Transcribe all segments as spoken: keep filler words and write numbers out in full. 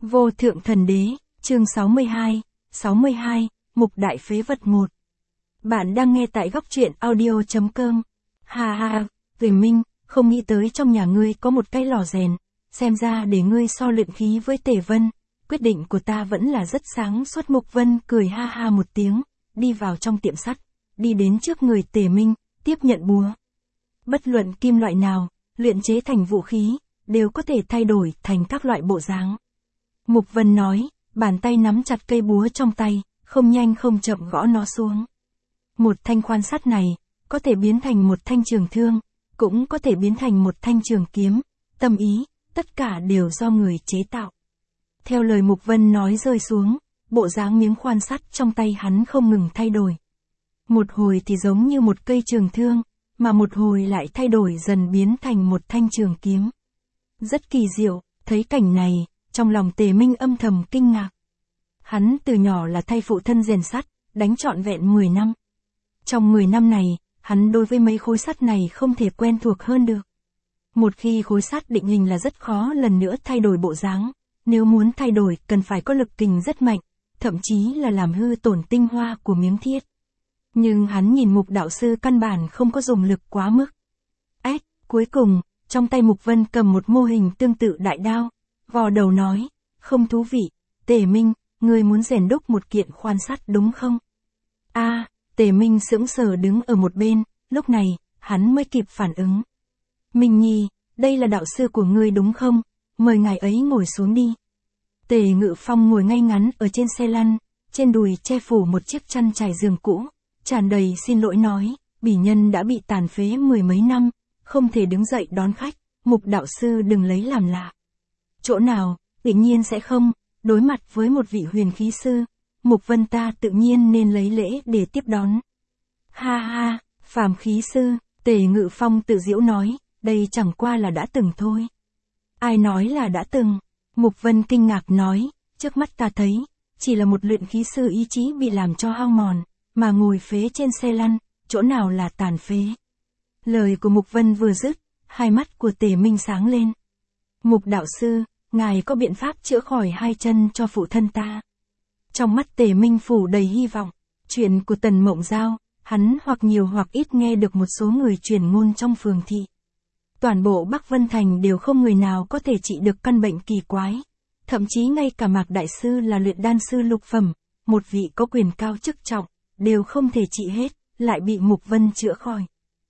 Vô thượng thần đế, chương sáu mươi hai, sáu mươi hai, mục đại phế vật một. Bạn đang nghe tại góc truyện audio chấm com. Ha ha, về Minh, không nghĩ tới trong nhà ngươi có một cái lò rèn, xem ra để ngươi so luyện khí với Tề Vân, quyết định của ta vẫn là rất sáng suốt. Mục Vân cười ha ha một tiếng, đi vào trong tiệm sắt, đi đến trước người Tề Minh, tiếp nhận búa. Bất luận kim loại nào, luyện chế thành vũ khí, đều có thể thay đổi thành các loại bộ dáng. Mục Vân nói, bàn tay nắm chặt cây búa trong tay, không nhanh không chậm gõ nó xuống. Một thanh khoan sắt này, có thể biến thành một thanh trường thương, cũng có thể biến thành một thanh trường kiếm, tâm ý, tất cả đều do người chế tạo. Theo lời Mục Vân nói rơi xuống, bộ dáng miếng khoan sắt trong tay hắn không ngừng thay đổi. Một hồi thì giống như một cây trường thương, mà một hồi lại thay đổi dần biến thành một thanh trường kiếm. Rất kỳ diệu, thấy cảnh này, trong lòng Tề Minh âm thầm kinh ngạc. Hắn từ nhỏ là thay phụ thân rèn sắt, đánh trọn vẹn mười năm. Trong mười năm này, hắn đối với mấy khối sắt này không thể quen thuộc hơn được. Một khi khối sắt định hình là rất khó lần nữa thay đổi bộ dáng, nếu muốn thay đổi cần phải có lực kình rất mạnh, thậm chí là làm hư tổn tinh hoa của miếng thiết. Nhưng hắn nhìn Mục đạo sư căn bản không có dùng lực quá mức. Ếch, cuối cùng, trong tay Mục Vân cầm một mô hình tương tự đại đao, vò đầu nói, không thú vị, Tề Minh, ngươi muốn rèn đúc một kiện khoan sắt đúng không? A, à, Tề Minh sững sờ đứng ở một bên, lúc này, hắn mới kịp phản ứng. Minh Nhi, đây là đạo sư của ngươi đúng không? Mời ngài ấy ngồi xuống đi. Tề Ngự Phong ngồi ngay ngắn ở trên xe lăn, trên đùi che phủ một chiếc chăn trải giường cũ, tràn đầy xin lỗi nói, bỉ nhân đã bị tàn phế mười mấy năm, không thể đứng dậy đón khách, Mục đạo sư đừng lấy làm lạ. Chỗ nào, tự nhiên sẽ không, đối mặt với một vị huyền khí sư, Mục Vân ta tự nhiên nên lấy lễ để tiếp đón. Ha ha, phàm khí sư, Tề Ngự Phong tự giễu nói, đây chẳng qua là đã từng thôi. Ai nói là đã từng? Mục Vân kinh ngạc nói, trước mắt ta thấy, chỉ là một luyện khí sư ý chí bị làm cho hao mòn, mà ngồi phế trên xe lăn, chỗ nào là tàn phế. Lời của Mục Vân vừa dứt, hai mắt của Tề Minh sáng lên. Mục đạo sư, ngài có biện pháp chữa khỏi hai chân cho phụ thân ta? Trong mắt Tề Minh phủ đầy hy vọng, chuyện của Tần Mộng Giao, hắn hoặc nhiều hoặc ít nghe được một số người truyền ngôn trong phường thị. Toàn bộ Bắc Vân Thành đều không người nào có thể trị được căn bệnh kỳ quái. Thậm chí ngay cả Mạc Đại Sư là luyện đan sư lục phẩm, một vị có quyền cao chức trọng, đều không thể trị hết, lại bị Mục Vân chữa khỏi.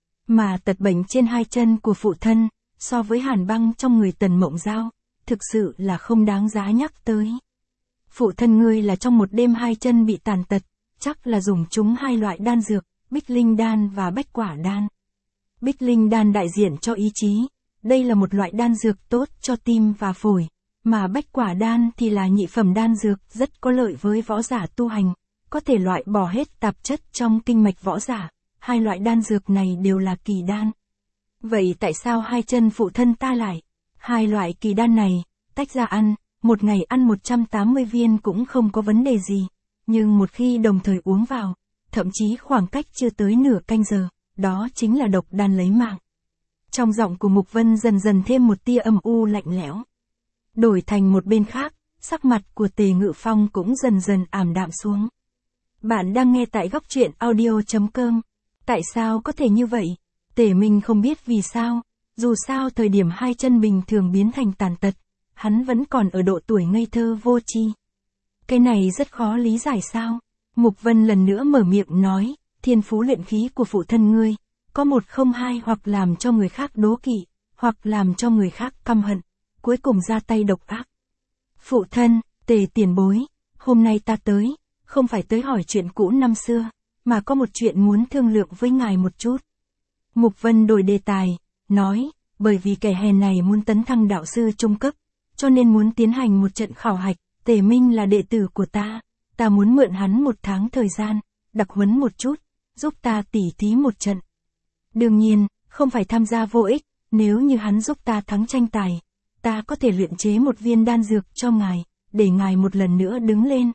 Mà tật bệnh trên hai chân của phụ thân, so với hàn băng trong người Tần Mộng Giao, thực sự là không đáng giá nhắc tới. Phụ thân ngươi là trong một đêm hai chân bị tàn tật, chắc là dùng chúng hai loại đan dược, Bích Linh đan và Bách Quả đan. Bích Linh đan đại diện cho ý chí, đây là một loại đan dược tốt cho tim và phổi, mà Bách Quả đan thì là nhị phẩm đan dược rất có lợi với võ giả tu hành, có thể loại bỏ hết tạp chất trong kinh mạch võ giả, hai loại đan dược này đều là kỳ đan. Vậy tại sao hai chân phụ thân ta lại? Hai loại kỳ đan này, tách ra ăn, một ngày ăn một trăm tám mươi viên cũng không có vấn đề gì, nhưng một khi đồng thời uống vào, thậm chí khoảng cách chưa tới nửa canh giờ, đó chính là độc đan lấy mạng. Trong giọng của Mục Vân dần dần thêm một tia âm u lạnh lẽo. Đổi thành một bên khác, sắc mặt của Tề Ngự Phong cũng dần dần ảm đạm xuống. Bạn đang nghe tại góc truyện audio chấm com. Tại sao có thể như vậy? Tề Minh không biết vì sao, dù sao thời điểm hai chân bình thường biến thành tàn tật, hắn vẫn còn ở độ tuổi ngây thơ vô tri. Cái này rất khó lý giải sao? Mục Vân lần nữa mở miệng nói, thiên phú luyện khí của phụ thân ngươi, có một không hai hoặc làm cho người khác đố kỵ, hoặc làm cho người khác căm hận, cuối cùng ra tay độc ác. Phụ thân, Tề tiền bối, hôm nay ta tới, không phải tới hỏi chuyện cũ năm xưa, mà có một chuyện muốn thương lượng với ngài một chút. Mục Vân đổi đề tài, nói, bởi vì kẻ hèn này muốn tấn thăng đạo sư trung cấp, cho nên muốn tiến hành một trận khảo hạch, Tề Minh là đệ tử của ta, ta muốn mượn hắn một tháng thời gian, đặc huấn một chút, giúp ta tỉ thí một trận. Đương nhiên, không phải tham gia vô ích, nếu như hắn giúp ta thắng tranh tài, ta có thể luyện chế một viên đan dược cho ngài, để ngài một lần nữa đứng lên.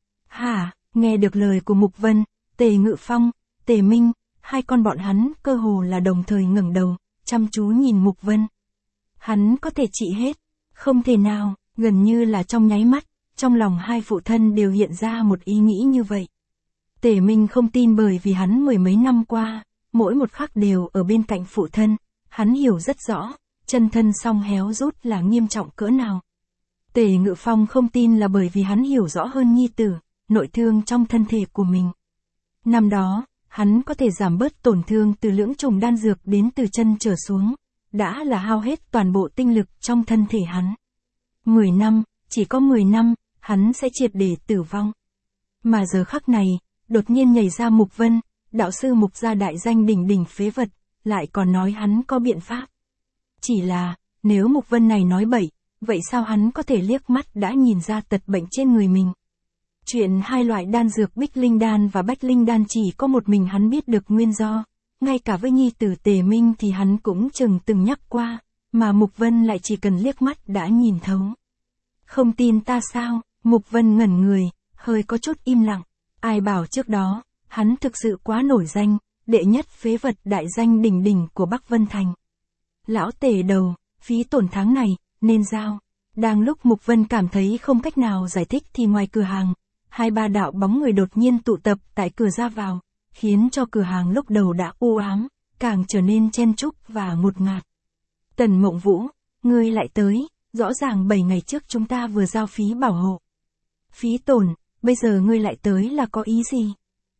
Hả, nghe được lời của Mục Vân, Tề Ngự Phong, Tề Minh, hai con bọn hắn cơ hồ là đồng thời ngẩng đầu, chăm chú nhìn Mục Vân. Hắn có thể trị hết? Không thể nào, Gần như là trong nháy mắt, trong lòng hai phụ thân đều hiện ra một ý nghĩ như vậy. Tề Minh không tin bởi vì hắn mười mấy năm qua, mỗi một khắc đều ở bên cạnh phụ thân, hắn hiểu rất rõ, chân thân song héo rút là nghiêm trọng cỡ nào. Tề Ngự Phong không tin là bởi vì hắn hiểu rõ hơn nhi tử, nội thương trong thân thể của mình. Năm đó, hắn có thể giảm bớt tổn thương từ lưỡng trùng đan dược đến từ chân trở xuống, đã là hao hết toàn bộ tinh lực trong thân thể hắn. Mười năm, chỉ có mười năm, hắn sẽ triệt để tử vong. Mà giờ khắc này, đột nhiên nhảy ra Mục Vân, đạo sư Mục gia đại danh đỉnh đỉnh phế vật, lại còn nói hắn có biện pháp. Chỉ là, nếu Mục Vân này nói bậy, vậy sao hắn có thể liếc mắt đã nhìn ra tật bệnh trên người mình? Chuyện hai loại đan dược Bích Linh Đan và Bách Linh Đan chỉ có một mình hắn biết được nguyên do, ngay cả với nhi tử Tề Minh thì hắn cũng chừng từng nhắc qua, mà Mục Vân lại chỉ cần liếc mắt đã nhìn thấu. Không tin ta sao? Mục Vân ngẩn người, hơi có chút im lặng. Ai bảo trước đó, hắn thực sự quá nổi danh, đệ nhất phế vật đại danh đỉnh đỉnh của Bắc Vân Thành. Lão Tề đầu, phí tổn tháng này, nên giao. Đang lúc Mục Vân cảm thấy không cách nào giải thích thì ngoài cửa hàng, hai ba đạo bóng người đột nhiên tụ tập tại cửa ra vào, khiến cho cửa hàng lúc đầu đã u ám, càng trở nên chen chúc và ngột ngạt. Tần Mộng Vũ, ngươi lại tới, rõ ràng bảy ngày trước chúng ta vừa giao phí bảo hộ. Phí tổn, bây giờ ngươi lại tới là có ý gì?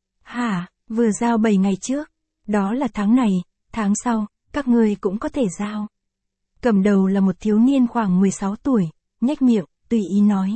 Hả, vừa giao bảy ngày trước, đó là tháng này, tháng sau, các ngươi cũng có thể giao. Cầm đầu là một thiếu niên khoảng mười sáu tuổi, nhếch miệng, tùy ý nói.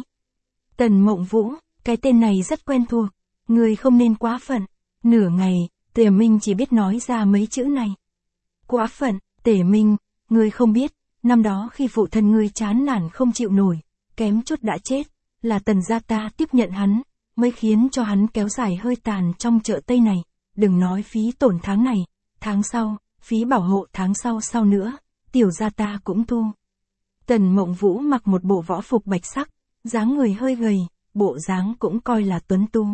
Tần Mộng Vũ, cái tên này rất quen thuộc, ngươi không nên quá phận. Nửa ngày, Tề Minh chỉ biết nói ra mấy chữ này. Quá phận, Tề Minh, ngươi không biết, năm đó khi phụ thân ngươi chán nản không chịu nổi, kém chút đã chết, là Tần gia ta tiếp nhận hắn, mới khiến cho hắn kéo dài hơi tàn trong chợ Tây này, đừng nói phí tổn tháng này, tháng sau, phí bảo hộ tháng sau sau nữa, tiểu gia ta cũng thu. Tần Mộng Vũ mặc một bộ võ phục bạch sắc, dáng người hơi gầy, bộ dáng cũng coi là tuấn tú.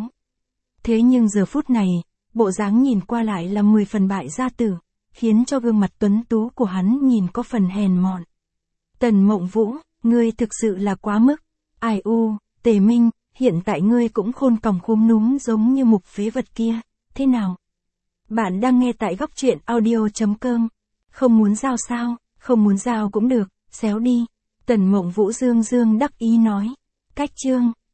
Thế nhưng giờ phút này, bộ dáng nhìn qua lại là mười phần bại gia tử, khiến cho gương mặt tuấn tú của hắn nhìn có phần hèn mọn. Tần Mộng Vũ, ngươi thực sự là quá mức. Ai u, Tề Minh, hiện tại ngươi cũng khôn còng khúm núm giống như Mục phế vật kia, thế nào? Bạn đang nghe tại góc truyện audio chấm com. Không muốn giao sao, không muốn giao cũng được, xéo đi. Tần Mộng Vũ dương dương đắc ý nói. Cách chương.